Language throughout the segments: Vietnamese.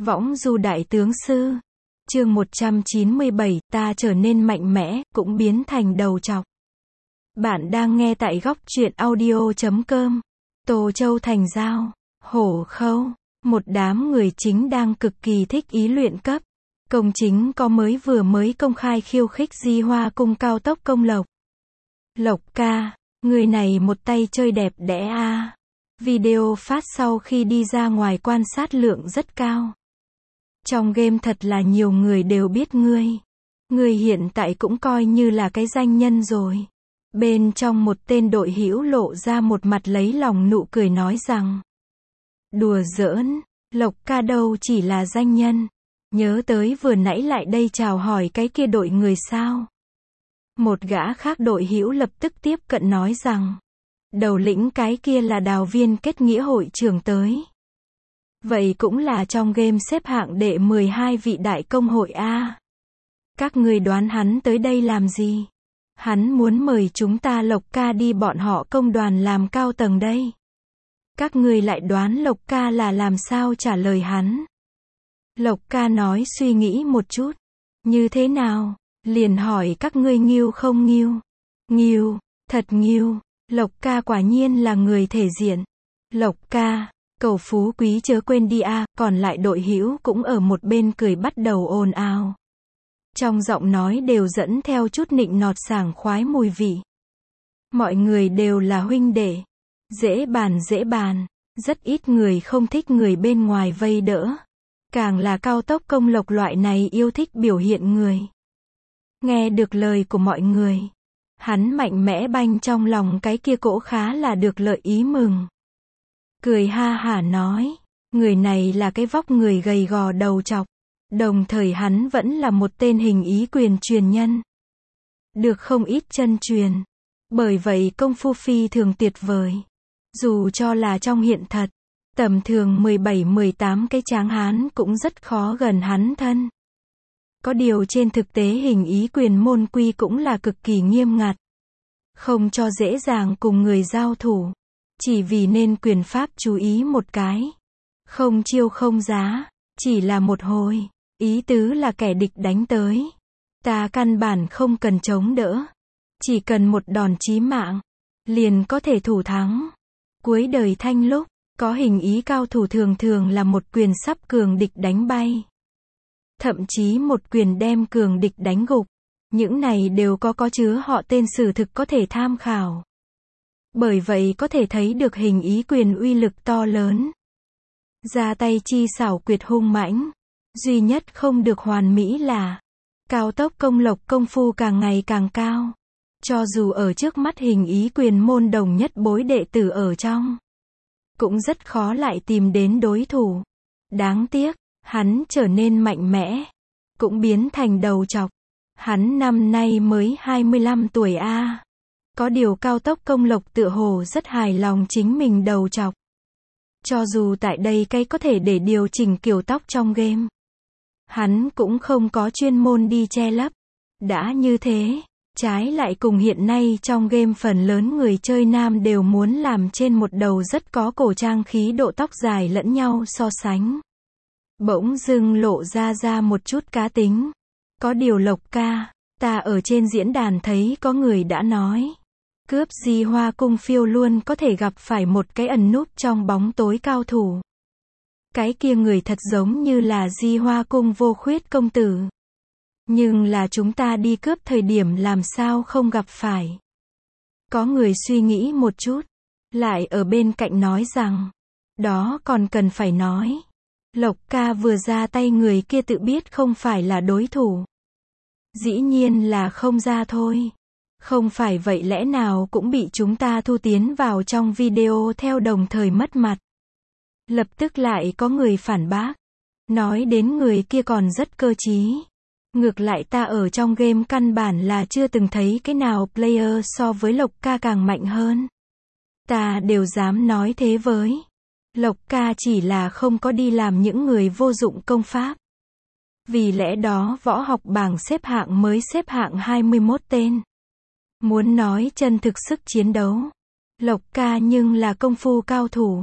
Võng du đại tướng sư. Chương 197, ta trở nên mạnh mẽ, cũng biến thành đầu trọc. Bạn đang nghe tại góc truyện audio.com. Tô Châu thành giao. Hổ Khâu. Một đám người chính đang cực kỳ thích ý luyện cấp. Công chính có vừa mới công khai khiêu khích Di Hoa cung cao tốc công lộc. Lộc ca, người này một tay chơi đẹp đẽ a. Video phát sau khi đi ra ngoài quan sát lượng rất cao. Trong game thật là nhiều người đều biết ngươi. Ngươi hiện tại cũng coi như là cái danh nhân rồi. Bên trong một tên đội hữu lộ ra một mặt lấy lòng nụ cười nói rằng: đùa giỡn, Lộc ca đâu chỉ là danh nhân. Nhớ tới vừa nãy lại đây chào hỏi cái kia đội người sao. Một gã khác đội hữu lập tức tiếp cận nói rằng: đầu lĩnh cái kia là đào viên kết nghĩa hội trưởng tới. Vậy cũng là trong game xếp hạng đệ 12 vị đại công hội A. Các người đoán hắn tới đây làm gì? Hắn muốn mời chúng ta Lộc ca đi bọn họ công đoàn làm cao tầng đây. Các người lại đoán Lộc ca là làm sao trả lời hắn? Lộc ca nói suy nghĩ một chút. Như thế nào? Liền hỏi các ngươi nghiêu không nghiêu? Nghiêu, thật nghiêu. Lộc ca quả nhiên là người thể diện. Lộc ca, cầu phú quý chớ quên đi a. Còn lại đội hữu cũng ở một bên cười bắt đầu ồn ào. Trong giọng nói đều dẫn theo chút nịnh nọt sảng khoái mùi vị. Mọi người đều là huynh đệ. Dễ bàn. Rất ít người không thích người bên ngoài vây đỡ. Càng là cao tốc công lộc loại này yêu thích biểu hiện người. Nghe được lời của mọi người, hắn mạnh mẽ banh trong lòng cái kia cỗ khá là được lợi ý mừng. Cười ha hả nói, người này là cái vóc người gầy gò đầu trọc. Đồng thời hắn vẫn là một tên hình ý quyền truyền nhân. Được không ít chân truyền. Bởi vậy công phu phi thường tuyệt vời. Dù cho là trong hiện thật, tầm thường 17-18 cái tráng hán cũng rất khó gần hắn thân. Có điều trên thực tế hình ý quyền môn quy cũng là cực kỳ nghiêm ngặt. Không cho dễ dàng cùng người giao thủ. Chỉ vì nên quyền pháp chú ý một cái. Không chiêu không giá. Chỉ là một hồi. Ý tứ là kẻ địch đánh tới. Ta căn bản không cần chống đỡ. Chỉ cần một đòn chí mạng. Liền có thể thủ thắng. Cuối đời Thanh lúc, có hình ý cao thủ thường là một quyền sắp cường địch đánh bay. Thậm chí một quyền đem cường địch đánh gục. Những này đều có chứa họ tên sử thực có thể tham khảo. Bởi vậy có thể thấy được hình ý quyền uy lực to lớn. Ra tay chi xảo quyệt hung mãnh. Duy nhất không được hoàn mỹ là cao tốc công lộc công phu càng ngày càng cao. Cho dù ở trước mắt hình ý quyền môn đồng nhất bối đệ tử ở trong, cũng rất khó lại tìm đến đối thủ. Đáng tiếc, hắn trở nên mạnh mẽ, cũng biến thành đầu trọc. Hắn năm nay mới 25 tuổi a. Có điều cao tốc công lộc tựa hồ rất hài lòng chính mình đầu trọc. Cho dù tại đây cây có thể để điều chỉnh kiểu tóc trong game, hắn cũng không có chuyên môn đi che lấp. Đã như thế, trái lại cùng hiện nay trong game phần lớn người chơi nam đều muốn làm trên một đầu rất có cổ trang khí độ tóc dài lẫn nhau so sánh. Bỗng dưng lộ ra một chút cá tính. Có điều Lộc ca, ta ở trên diễn đàn thấy có người đã nói, cướp Di Hoa cung phiêu luôn có thể gặp phải một cái ẩn núp trong bóng tối cao thủ. Cái kia người thật giống như là Di Hoa cung vô khuyết công tử. Nhưng là chúng ta đi cướp thời điểm làm sao không gặp phải. Có người suy nghĩ một chút, lại ở bên cạnh nói rằng, đó còn cần phải nói. Lộc ca vừa ra tay người kia tự biết không phải là đối thủ. Dĩ nhiên là không ra thôi. Không phải vậy lẽ nào cũng bị chúng ta thu tiến vào trong video theo đồng thời mất mặt. Lập tức lại có người phản bác. Nói đến người kia còn rất cơ trí. Ngược lại ta ở trong game căn bản là chưa từng thấy cái nào player so với Lộc ca càng mạnh hơn. Ta đều dám nói thế với. Lộc ca chỉ là không có đi làm những người vô dụng công pháp. Vì lẽ đó võ học bảng xếp hạng mới xếp hạng 21 tên. Muốn nói chân thực sức chiến đấu, Lộc ca nhưng là công phu cao thủ.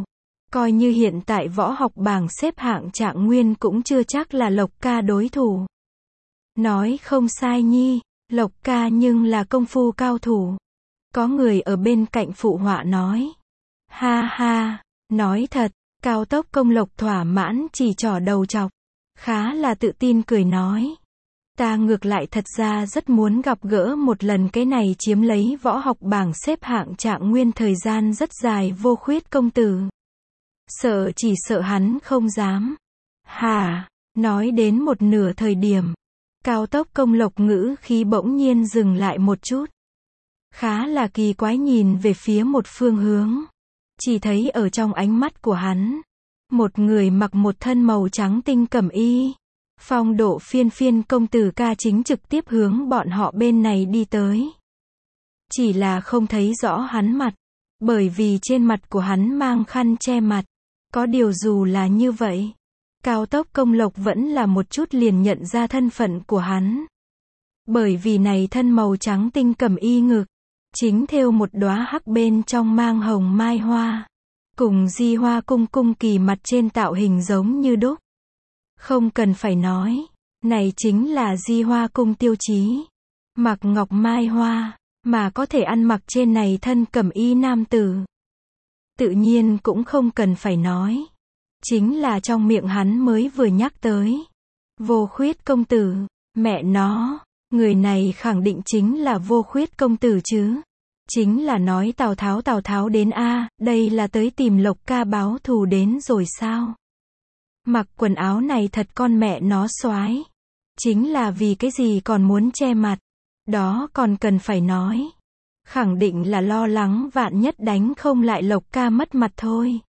Coi như hiện tại võ học bảng xếp hạng Trạng Nguyên cũng chưa chắc là Lộc Ca đối thủ. Nói không sai nhi, Lộc Ca nhưng là công phu cao thủ. Có người ở bên cạnh phụ họa nói. Ha ha, nói thật, Cao Tốc Công Lộc thỏa mãn chỉ trỏ đầu chọc. Khá là tự tin cười nói. Ta ngược lại thật ra rất muốn gặp gỡ một lần cái này chiếm lấy võ học bảng xếp hạng Trạng Nguyên thời gian rất dài Vô Khuyết công tử. Chỉ sợ hắn không dám. Hả, nói đến một nửa thời điểm. Cao Tốc Công Lộc ngữ khí bỗng nhiên dừng lại một chút. Khá là kỳ quái nhìn về phía một phương hướng. Chỉ thấy ở trong ánh mắt của hắn, một người mặc một thân màu trắng tinh cẩm y. Phong độ phiên phiên công tử ca chính trực tiếp hướng bọn họ bên này đi tới. Chỉ là không thấy rõ hắn mặt, bởi vì trên mặt của hắn mang khăn che mặt. Có điều dù là như vậy, Cao Tốc Công Lộc vẫn là một chút liền nhận ra thân phận của hắn. Bởi vì này thân màu trắng tinh cẩm y ngực, chính thêu một đóa hắc bên trong mang hồng mai hoa. Cùng Di Hoa Cung cung kỳ mặt trên tạo hình giống như đúc. Không cần phải nói, này chính là Di Hoa Cung tiêu chí. Mặc ngọc mai hoa, mà có thể ăn mặc trên này thân cẩm y nam tử. Tự nhiên cũng không cần phải nói. Chính là trong miệng hắn mới vừa nhắc tới. Vô Khuyết công tử, mẹ nó, người này khẳng định chính là Vô Khuyết công tử chứ. Chính là nói Tào Tháo đến a, đây là tới tìm Lộc Ca báo thù đến rồi sao? Mặc quần áo này thật con mẹ nó xoái. Chính là vì cái gì còn muốn che mặt. Đó còn cần phải nói. Khẳng định là lo lắng vạn nhất đánh không lại Lộc Ca mất mặt thôi.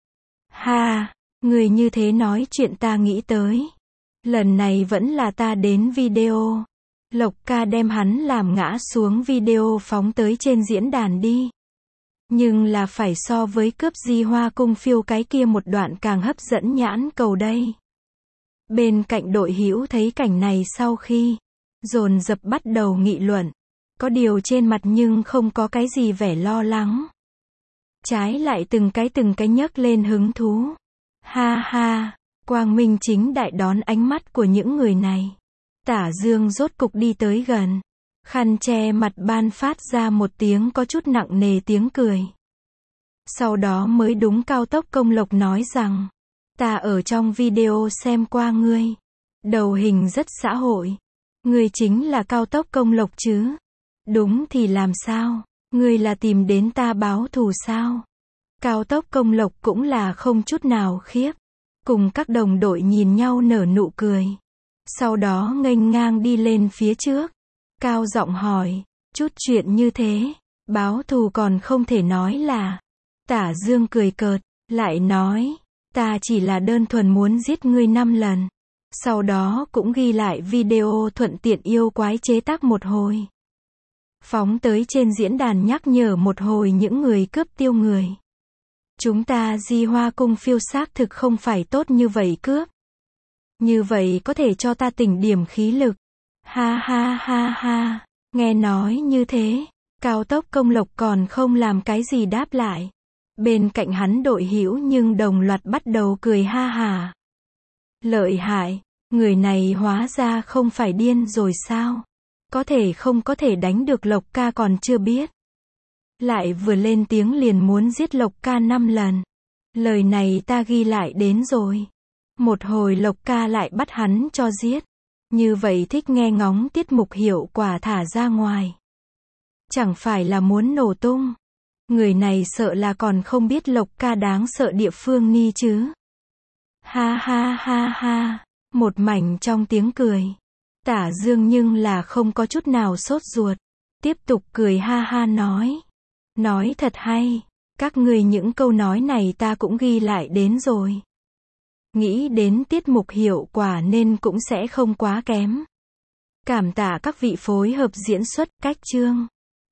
Ha, người như thế nói chuyện ta nghĩ tới. Lần này vẫn là ta đến video. Lộc Ca đem hắn làm ngã xuống video phóng tới trên diễn đàn đi. Nhưng là phải so với cướp Di Hoa Cung phiêu cái kia một đoạn càng hấp dẫn nhãn cầu đây. Bên cạnh đội hữu thấy cảnh này sau khi dồn dập bắt đầu nghị luận. Có điều trên mặt nhưng không có cái gì vẻ lo lắng. Trái lại từng cái nhấc lên hứng thú. Ha ha, quang minh chính đại đón ánh mắt của những người này. Tả Dương rốt cục đi tới gần. Khăn che mặt ban phát ra một tiếng có chút nặng nề tiếng cười. Sau đó mới đúng Cao Tốc Công Lộc nói rằng. Ta ở trong video xem qua ngươi. Đầu hình rất xã hội. Ngươi chính là Cao Tốc Công Lộc chứ? Đúng thì làm sao? Ngươi là tìm đến ta báo thù sao? Cao Tốc Công Lộc cũng là không chút nào khiếp. Cùng các đồng đội nhìn nhau nở nụ cười. Sau đó nghênh ngang đi lên phía trước. Cao giọng hỏi, chút chuyện như thế, báo thù còn không thể nói là. Tả Dương cười cợt, lại nói, ta chỉ là đơn thuần muốn giết ngươi 5 lần. Sau đó cũng ghi lại video thuận tiện yêu quái chế tác một hồi. Phóng tới trên diễn đàn nhắc nhở một hồi những người cướp tiêu người. Chúng ta Di Hoa Cung phiêu xác thực không phải tốt như vậy cướp. Như vậy có thể cho ta tỉnh điểm khí lực. Ha ha ha ha, nghe nói như thế, Cao Tốc Công Lộc còn không làm cái gì đáp lại. Bên cạnh hắn đội hữu nhưng đồng loạt bắt đầu cười ha hả. Lợi hại, người này hóa ra không phải điên rồi sao? Có thể không có thể đánh được Lộc Ca còn chưa biết. Lại vừa lên tiếng liền muốn giết Lộc Ca 5 lần. Lời này ta ghi lại đến rồi. Một hồi Lộc Ca lại bắt hắn cho giết. Như vậy thích nghe ngóng tiết mục hiệu quả thả ra ngoài. Chẳng phải là muốn nổ tung. Người này sợ là còn không biết Lộc Ca đáng sợ địa phương ni chứ. Ha ha ha ha, một mảnh trong tiếng cười. Tả Dương nhưng là không có chút nào sốt ruột. Tiếp tục cười ha ha nói. Nói thật hay, các người những câu nói này ta cũng ghi lại đến rồi. Nghĩ đến tiết mục hiệu quả nên cũng sẽ không quá kém. Cảm tạ các vị phối hợp diễn xuất, cách chương.